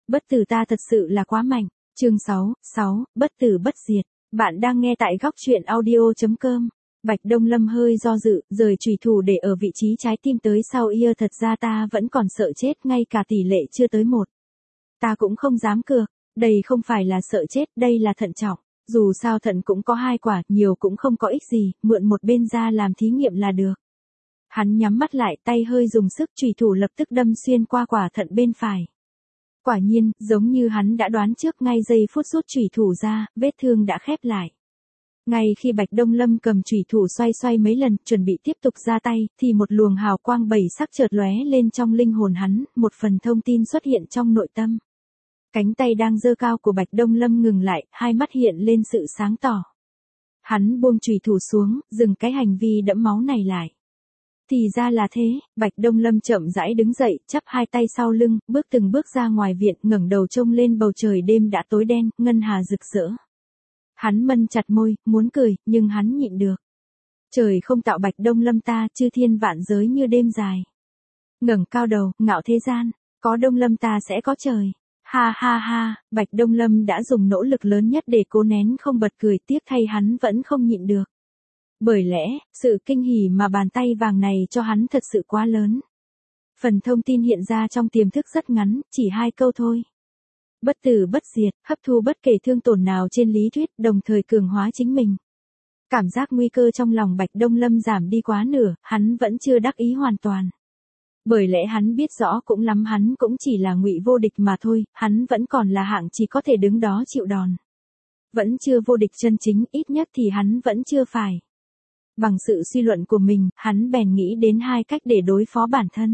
Bất tử ta thật sự là quá mạnh. Chương 6, bất tử bất diệt. Bạn đang nghe tại góc truyện audio.com. Bạch Đông Lâm hơi do dự, rời chùy thủ để ở vị trí trái tim tới sau ear, thật ra ta vẫn còn sợ chết, ngay cả tỷ lệ chưa tới 1. Ta cũng không dám cược, đây không phải là sợ chết, đây là thận trọng. Dù sao thận cũng có 2 quả, nhiều cũng không có ích gì, mượn một bên ra làm thí nghiệm là được. Hắn nhắm mắt lại, tay hơi dùng sức, chùy thủ lập tức đâm xuyên qua quả thận bên phải. Quả nhiên, giống như hắn đã đoán trước, ngay giây phút rút chùy thủ ra, vết thương đã khép lại. Ngay khi Bạch Đông Lâm cầm chùy thủ xoay xoay mấy lần, chuẩn bị tiếp tục ra tay, thì một luồng hào quang 7 sắc chợt lóe lên trong linh hồn hắn, một phần thông tin xuất hiện trong nội tâm. Cánh tay đang giơ cao của Bạch Đông Lâm ngừng lại, hai mắt hiện lên sự sáng tỏ. Hắn buông chùy thủ xuống, dừng cái hành vi đẫm máu này lại. Thì ra là thế, Bạch Đông Lâm chậm rãi đứng dậy, chắp hai tay sau lưng, bước từng bước ra ngoài viện, ngẩng đầu trông lên bầu trời đêm đã tối đen, ngân hà rực rỡ. Hắn mân chặt môi, muốn cười, nhưng hắn nhịn được. Trời không tạo Bạch Đông Lâm ta, chư thiên vạn giới như đêm dài. Ngẩng cao đầu, ngạo thế gian, có Đông Lâm ta sẽ có trời. Ha ha ha, Bạch Đông Lâm đã dùng nỗ lực lớn nhất để cố nén không bật cười, tiếc thay hắn vẫn không nhịn được. Bởi lẽ, sự kinh hỉ mà bàn tay vàng này cho hắn thật sự quá lớn. Phần thông tin hiện ra trong tiềm thức rất ngắn, chỉ 2 câu thôi. Bất tử bất diệt, hấp thu bất kể thương tổn nào trên lý thuyết, đồng thời cường hóa chính mình. Cảm giác nguy cơ trong lòng Bạch Đông Lâm giảm đi quá nửa, hắn vẫn chưa đắc ý hoàn toàn. Bởi lẽ hắn biết rõ cũng lắm, hắn cũng chỉ là ngụy vô địch mà thôi, hắn vẫn còn là hạng chỉ có thể đứng đó chịu đòn. Vẫn chưa vô địch chân chính, ít nhất thì hắn vẫn chưa phải. Bằng sự suy luận của mình, hắn bèn nghĩ đến 2 cách để đối phó bản thân.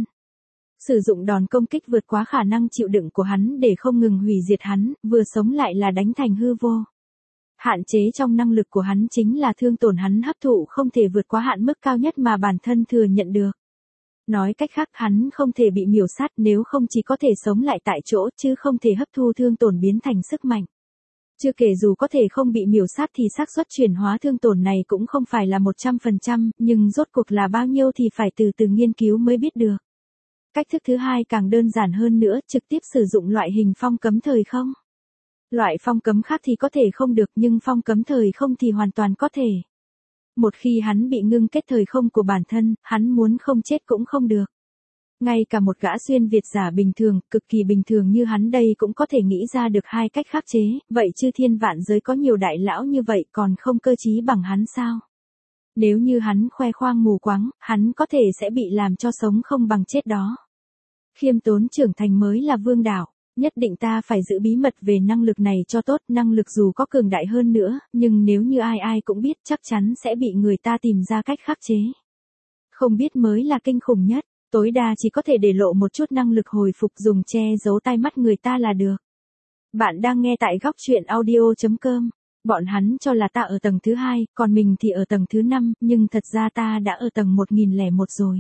Sử dụng đòn công kích vượt quá khả năng chịu đựng của hắn để không ngừng hủy diệt hắn, vừa sống lại là đánh thành hư vô. Hạn chế trong năng lực của hắn chính là thương tổn hắn hấp thụ không thể vượt quá hạn mức cao nhất mà bản thân thừa nhận được. Nói cách khác, hắn không thể bị miểu sát, nếu không chỉ có thể sống lại tại chỗ chứ không thể hấp thu thương tổn biến thành sức mạnh. Chưa kể dù có thể không bị miểu sát thì xác suất chuyển hóa thương tổn này cũng không phải là 100%, nhưng rốt cuộc là bao nhiêu thì phải từ từ nghiên cứu mới biết được. Cách thức thứ 2 càng đơn giản hơn nữa, trực tiếp sử dụng loại hình phong cấm thời không. Loại phong cấm khác thì có thể không được, nhưng phong cấm thời không thì hoàn toàn có thể. Một khi hắn bị ngưng kết thời không của bản thân, hắn muốn không chết cũng không được. Ngay cả một gã xuyên Việt giả bình thường, cực kỳ bình thường như hắn đây cũng có thể nghĩ ra được 2 cách khắc chế, vậy chư thiên vạn giới có nhiều đại lão như vậy còn không cơ trí bằng hắn sao? Nếu như hắn khoe khoang mù quáng, hắn có thể sẽ bị làm cho sống không bằng chết đó. Khiêm tốn trưởng thành mới là vương đạo, nhất định ta phải giữ bí mật về năng lực này cho tốt, năng lực dù có cường đại hơn nữa, nhưng nếu như ai ai cũng biết chắc chắn sẽ bị người ta tìm ra cách khắc chế. Không biết mới là kinh khủng nhất, tối đa chỉ có thể để lộ một chút năng lực hồi phục, dùng che giấu tai mắt người ta là được. Bạn đang nghe tại góc truyện audio.com. Bọn hắn cho là ta ở tầng thứ 2, còn mình thì ở tầng thứ 5, nhưng thật ra ta đã ở tầng 1001 rồi.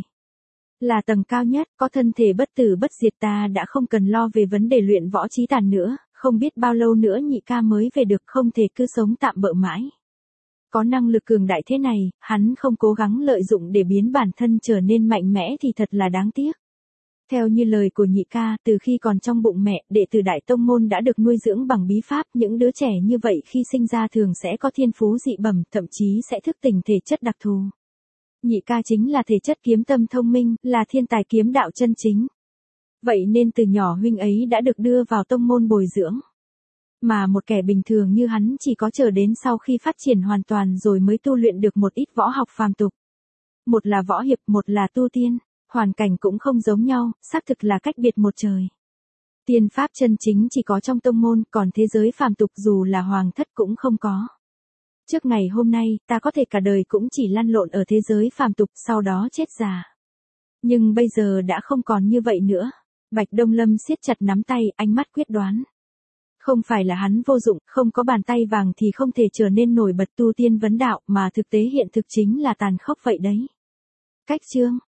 Là tầng cao nhất, có thân thể bất tử bất diệt, ta đã không cần lo về vấn đề luyện võ chí tàn nữa, không biết bao lâu nữa nhị ca mới về được, không thể cứ sống tạm bợ mãi. Có năng lực cường đại thế này, hắn không cố gắng lợi dụng để biến bản thân trở nên mạnh mẽ thì thật là đáng tiếc. Theo như lời của nhị ca, từ khi còn trong bụng mẹ, đệ tử Đại Tông Môn đã được nuôi dưỡng bằng bí pháp, những đứa trẻ như vậy khi sinh ra thường sẽ có thiên phú dị bẩm, thậm chí sẽ thức tỉnh thể chất đặc thù. Nhị ca chính là thể chất kiếm tâm thông minh, là thiên tài kiếm đạo chân chính. Vậy nên từ nhỏ huynh ấy đã được đưa vào tông môn bồi dưỡng. Mà một kẻ bình thường như hắn chỉ có chờ đến sau khi phát triển hoàn toàn rồi mới tu luyện được một ít võ học phàm tục. Một là võ hiệp, một là tu tiên, hoàn cảnh cũng không giống nhau, xác thực là cách biệt một trời. Tiên pháp chân chính chỉ có trong tông môn, còn thế giới phàm tục dù là hoàng thất cũng không có. Trước ngày hôm nay, ta có thể cả đời cũng chỉ lăn lộn ở thế giới phàm tục, sau đó chết già. Nhưng bây giờ đã không còn như vậy nữa. Bạch Đông Lâm siết chặt nắm tay, ánh mắt quyết đoán. Không phải là hắn vô dụng, không có bàn tay vàng thì không thể trở nên nổi bật tu tiên vấn đạo, mà thực tế hiện thực chính là tàn khốc vậy đấy. Cách chương,